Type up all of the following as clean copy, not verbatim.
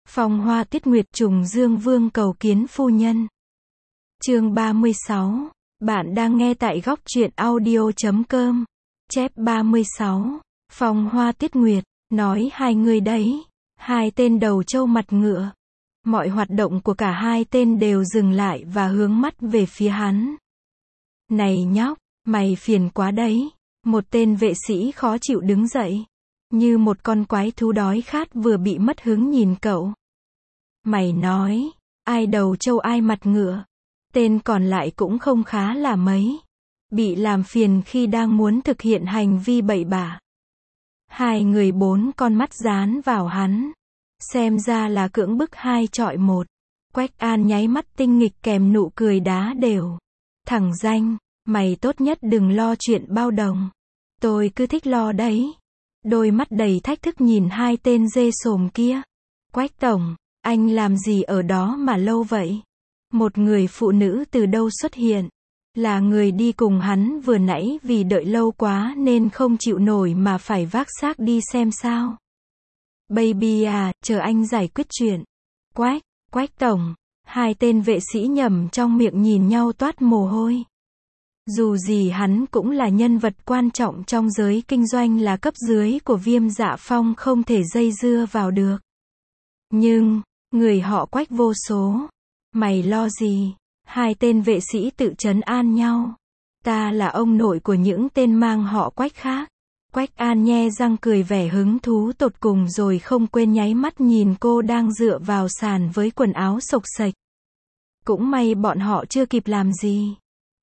Phong Hoa Tuyết Nguyệt trùng Dương Vương cầu kiến phu nhân. Chương 36. Bạn đang nghe tại góc truyện audio.com. Chép 36. Phong Hoa Tuyết Nguyệt, nói hai người đấy. Hai tên đầu trâu mặt ngựa. Mọi hoạt động của cả hai tên đều dừng lại và hướng mắt về phía hắn. Này nhóc, mày phiền quá đấy. Một tên vệ sĩ khó chịu đứng dậy. Như một con quái thú đói khát vừa bị mất hứng nhìn cậu. Mày nói, ai đầu trâu ai mặt ngựa. Tên còn lại cũng không khá là mấy. Bị làm phiền khi đang muốn thực hiện hành vi bậy bạ. Hai người bốn con mắt dán vào hắn. Xem ra là cưỡng bức 2 chọi 1. Quách An nháy mắt tinh nghịch kèm nụ cười đá đều. Thằng danh, mày tốt nhất đừng lo chuyện bao đồng. Tôi cứ thích lo đấy. Đôi mắt đầy thách thức nhìn hai tên dê sồm kia. Quách tổng, anh làm gì ở đó mà lâu vậy? Một người phụ nữ từ đâu xuất hiện? Là người đi cùng hắn vừa nãy vì đợi lâu quá nên không chịu nổi mà phải vác xác đi xem sao. Baby à, chờ anh giải quyết chuyện. Quách tổng. Hai tên vệ sĩ nhầm trong miệng nhìn nhau toát mồ hôi. Dù gì hắn cũng là nhân vật quan trọng trong giới kinh doanh, là cấp dưới của Viêm Dạ Phong, không thể dây dưa vào được. Nhưng, người họ Quách vô số. Mày lo gì? Hai tên vệ sĩ tự trấn an nhau. Ta là ông nội của những tên mang họ Quách khác. Quách An nhe răng cười vẻ hứng thú tột cùng rồi không quên nháy mắt nhìn cô đang dựa vào sàn với quần áo xộc xệch. Cũng may bọn họ chưa kịp làm gì.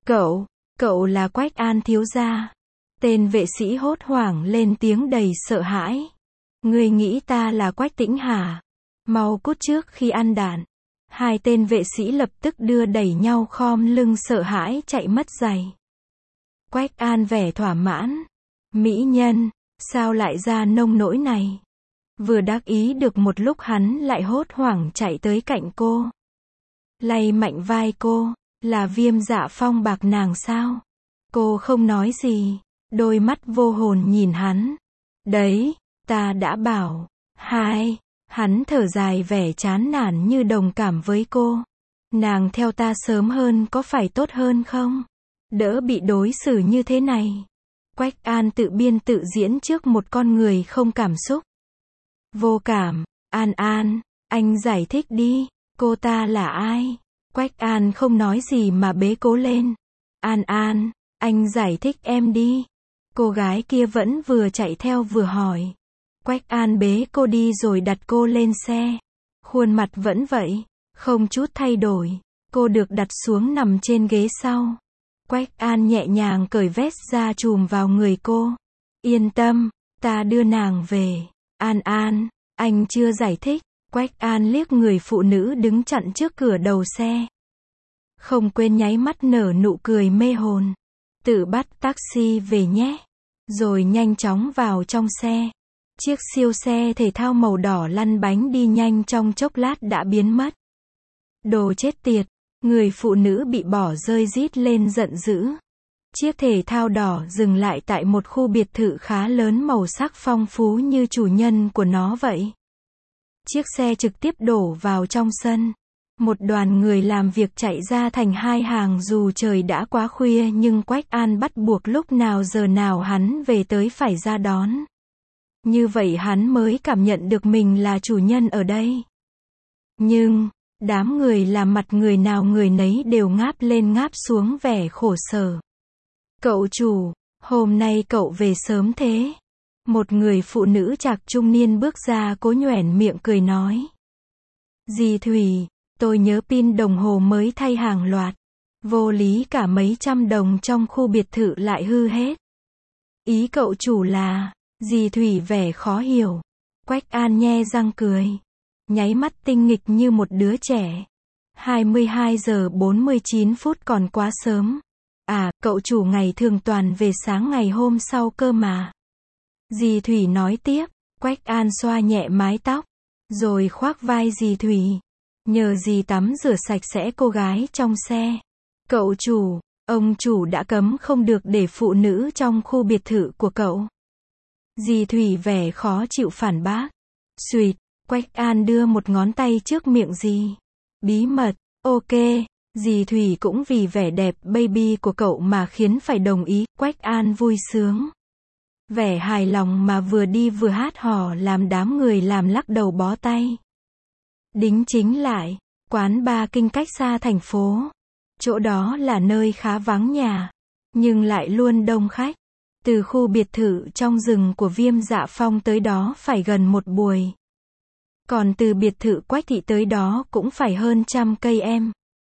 Cậu là Quách An thiếu gia. Tên vệ sĩ hốt hoảng lên tiếng đầy sợ hãi. Ngươi nghĩ ta là Quách Tĩnh hả? Mau cút trước khi ăn đạn. Hai tên vệ sĩ lập tức đưa đẩy nhau khom lưng sợ hãi chạy mất giày. Quách An vẻ thỏa mãn. Mỹ nhân, sao lại ra nông nỗi này? Vừa đắc ý được một lúc hắn lại hốt hoảng chạy tới cạnh cô. Lay mạnh vai cô, là Viêm Dạ Phong bạc nàng sao? Cô không nói gì, đôi mắt vô hồn nhìn hắn. Đấy, ta đã bảo. Hắn thở dài vẻ chán nản như đồng cảm với cô. Nàng theo ta sớm hơn có phải tốt hơn không? Đỡ bị đối xử như thế này. Quách An tự biên tự diễn trước một con người không cảm xúc. Vô cảm. An, anh giải thích đi. Cô ta là ai? Quách An không nói gì mà bế cô lên. An, anh giải thích em đi. Cô gái kia vẫn vừa chạy theo vừa hỏi. Quách An bế cô đi rồi đặt cô lên xe. Khuôn mặt vẫn vậy, không chút thay đổi. Cô được đặt xuống nằm trên ghế sau. Quách An nhẹ nhàng cởi vest ra chùm vào người cô. Yên tâm, ta đưa nàng về. An, anh chưa giải thích. Quách An liếc người phụ nữ đứng chặn trước cửa đầu xe. Không quên nháy mắt nở nụ cười mê hồn. Tự bắt taxi về nhé. Rồi nhanh chóng vào trong xe. Chiếc siêu xe thể thao màu đỏ lăn bánh đi nhanh trong chốc lát đã biến mất. Đồ chết tiệt. Người phụ nữ bị bỏ rơi rít lên giận dữ. Chiếc thể thao đỏ dừng lại tại một khu biệt thự khá lớn, màu sắc phong phú như chủ nhân của nó vậy. Chiếc xe trực tiếp đổ vào trong sân. Một đoàn người làm việc chạy ra thành hai hàng, dù trời đã quá khuya nhưng Quách An bắt buộc lúc nào giờ nào hắn về tới phải ra đón. Như vậy hắn mới cảm nhận được mình là chủ nhân ở đây. Nhưng, đám người làm mặt người nào người nấy đều ngáp lên ngáp xuống vẻ khổ sở. Cậu chủ, hôm nay cậu về sớm thế. Một người phụ nữ trạc trung niên bước ra, cố nhoẻn miệng cười nói. Dì Thủy, tôi nhớ pin đồng hồ mới thay hàng loạt. Vô lý cả mấy trăm đồng trong khu biệt thự lại hư hết. Ý cậu chủ là, dì Thủy vẻ khó hiểu. Quách An nhe răng cười. Nháy mắt tinh nghịch như một đứa trẻ. 22 giờ 49 phút còn quá sớm. À, cậu chủ ngày thường toàn về sáng ngày hôm sau cơ mà. Dì Thủy nói tiếp. Quách An xoa nhẹ mái tóc. Rồi khoác vai dì Thủy. Nhờ dì tắm rửa sạch sẽ cô gái trong xe. Cậu chủ, ông chủ đã cấm không được để phụ nữ trong khu biệt thự của cậu. Dì Thủy vẻ khó chịu phản bác. Xuyệt, Quách An đưa một ngón tay trước miệng dì. Bí mật, ok. Dì Thủy cũng vì vẻ đẹp baby của cậu mà khiến phải đồng ý. Quách An vui sướng, vẻ hài lòng mà vừa đi vừa hát hò làm đám người làm lắc đầu bó tay. Đính chính lại, quán bar kinh cách xa thành phố. Chỗ đó là nơi khá vắng nhà, nhưng lại luôn đông khách. Từ khu biệt thự trong rừng của Viêm Dạ Phong tới đó phải gần một buổi. Còn từ biệt thự Quách Thị tới đó cũng phải hơn 100 cây em.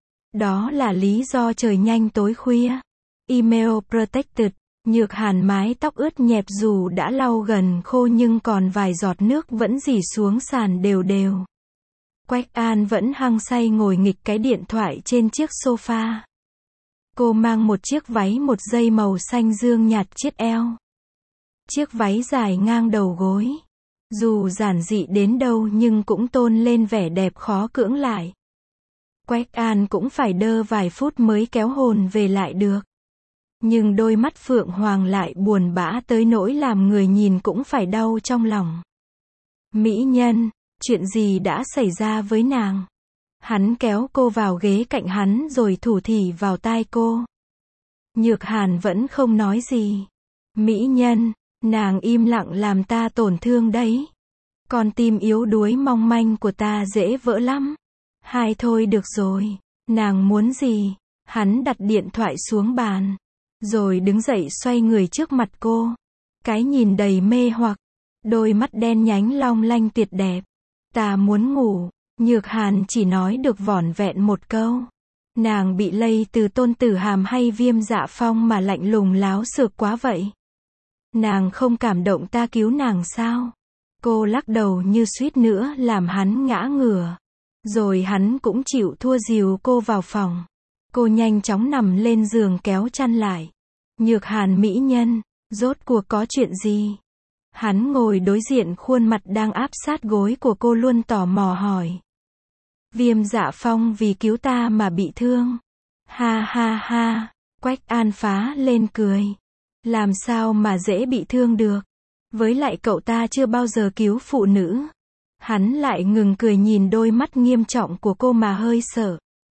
Đó là lý do trời nhanh tối khuya. Email protected. Nhược Hàn mái tóc ướt nhẹp dù đã lau gần khô nhưng còn vài giọt nước vẫn rỉ xuống sàn đều đều. Quách An vẫn hăng say ngồi nghịch cái điện thoại trên chiếc sofa. Cô mang một chiếc váy một dây màu xanh dương nhạt chiết eo. Chiếc váy dài ngang đầu gối. Dù giản dị đến đâu nhưng cũng tôn lên vẻ đẹp khó cưỡng lại. Quách An cũng phải đơ vài phút mới kéo hồn về lại được. Nhưng đôi mắt phượng hoàng lại buồn bã tới nỗi làm người nhìn cũng phải đau trong lòng. Mỹ nhân, chuyện gì đã xảy ra với nàng? Hắn kéo cô vào ghế cạnh hắn rồi thủ thỉ vào tai cô. Nhược Hàn vẫn không nói gì. Mỹ nhân, nàng im lặng làm ta tổn thương đấy. Con tim yếu đuối mong manh của ta dễ vỡ lắm. Hai thôi được rồi. Nàng muốn gì? Hắn đặt điện thoại xuống bàn. Rồi đứng dậy xoay người trước mặt cô. Cái nhìn đầy mê hoặc. Đôi mắt đen nhánh long lanh tuyệt đẹp. Ta muốn ngủ. Nhược Hàn chỉ nói được vỏn vẹn một câu. Nàng bị lây từ Tôn Tử Hàm hay Viêm Dạ Phong mà lạnh lùng láo xược quá vậy? Nàng không cảm động ta cứu nàng sao? Cô lắc đầu như suýt nữa làm hắn ngã ngửa. Rồi hắn cũng chịu thua dìu cô vào phòng. Cô nhanh chóng nằm lên giường kéo chăn lại. Nhược Hàn mỹ nhân, rốt cuộc có chuyện gì? Hắn ngồi đối diện khuôn mặt đang áp sát gối của cô luôn tò mò hỏi. Viêm Dạ Phong vì cứu ta mà bị thương. Ha ha ha, Quách An phá lên cười. Làm sao mà dễ bị thương được? Với lại cậu ta chưa bao giờ cứu phụ nữ. Hắn lại ngừng cười nhìn đôi mắt nghiêm trọng của cô mà hơi sợ.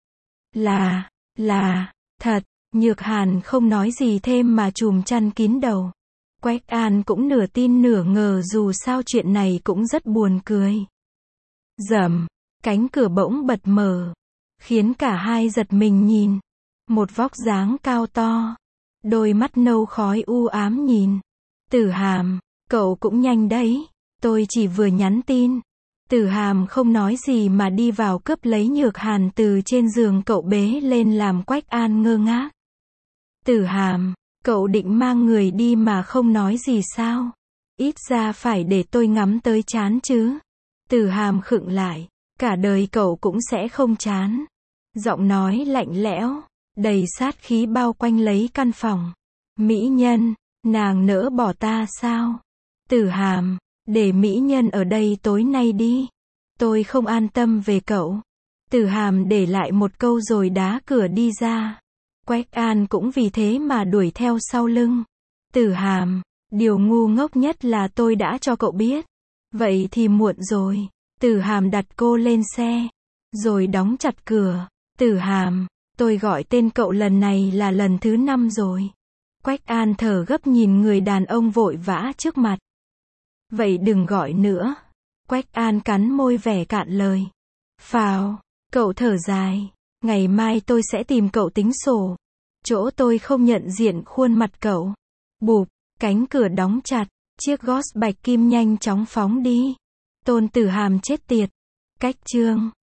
Là, thật. Nhược Hàn không nói gì thêm mà trùm chăn kín đầu. Quách An cũng nửa tin nửa ngờ dù sao chuyện này cũng rất buồn cười. Rầm, cánh cửa bỗng bật mở. Khiến cả hai giật mình nhìn. Một vóc dáng cao to. Đôi mắt nâu khói u ám nhìn. Tử Hàm, cậu cũng nhanh đấy. Tôi chỉ vừa nhắn tin. Tử Hàm không nói gì mà đi vào cướp lấy Nhược Hàn từ trên giường cậu bế lên làm Quách An ngơ ngác. Tử Hàm, cậu định mang người đi mà không nói gì sao? Ít ra phải để tôi ngắm tới chán chứ. Tử Hàm khựng lại. Cả đời cậu cũng sẽ không chán. Giọng nói lạnh lẽo, đầy sát khí bao quanh lấy căn phòng. Mỹ nhân, nàng nỡ bỏ ta sao? Tử Hàm, để mỹ nhân ở đây tối nay đi. Tôi không an tâm về cậu. Tử Hàm để lại một câu rồi đá cửa đi ra. Quách An cũng vì thế mà đuổi theo sau lưng. Tử Hàm, điều ngu ngốc nhất là tôi đã cho cậu biết. Vậy thì muộn rồi. Tử Hàm đặt cô lên xe, rồi đóng chặt cửa. Tử Hàm, tôi gọi tên cậu lần này là lần thứ 5 rồi. Quách An thở gấp nhìn người đàn ông vội vã trước mặt. Vậy đừng gọi nữa. Quách An cắn môi vẻ cạn lời. Phào, cậu thở dài. Ngày mai tôi sẽ tìm cậu tính sổ. Chỗ tôi không nhận diện khuôn mặt cậu. Bụp, cánh cửa đóng chặt. Chiếc Ghost bạch kim nhanh chóng phóng đi. Tôn Tử Hàm chết tiệt. Cách chương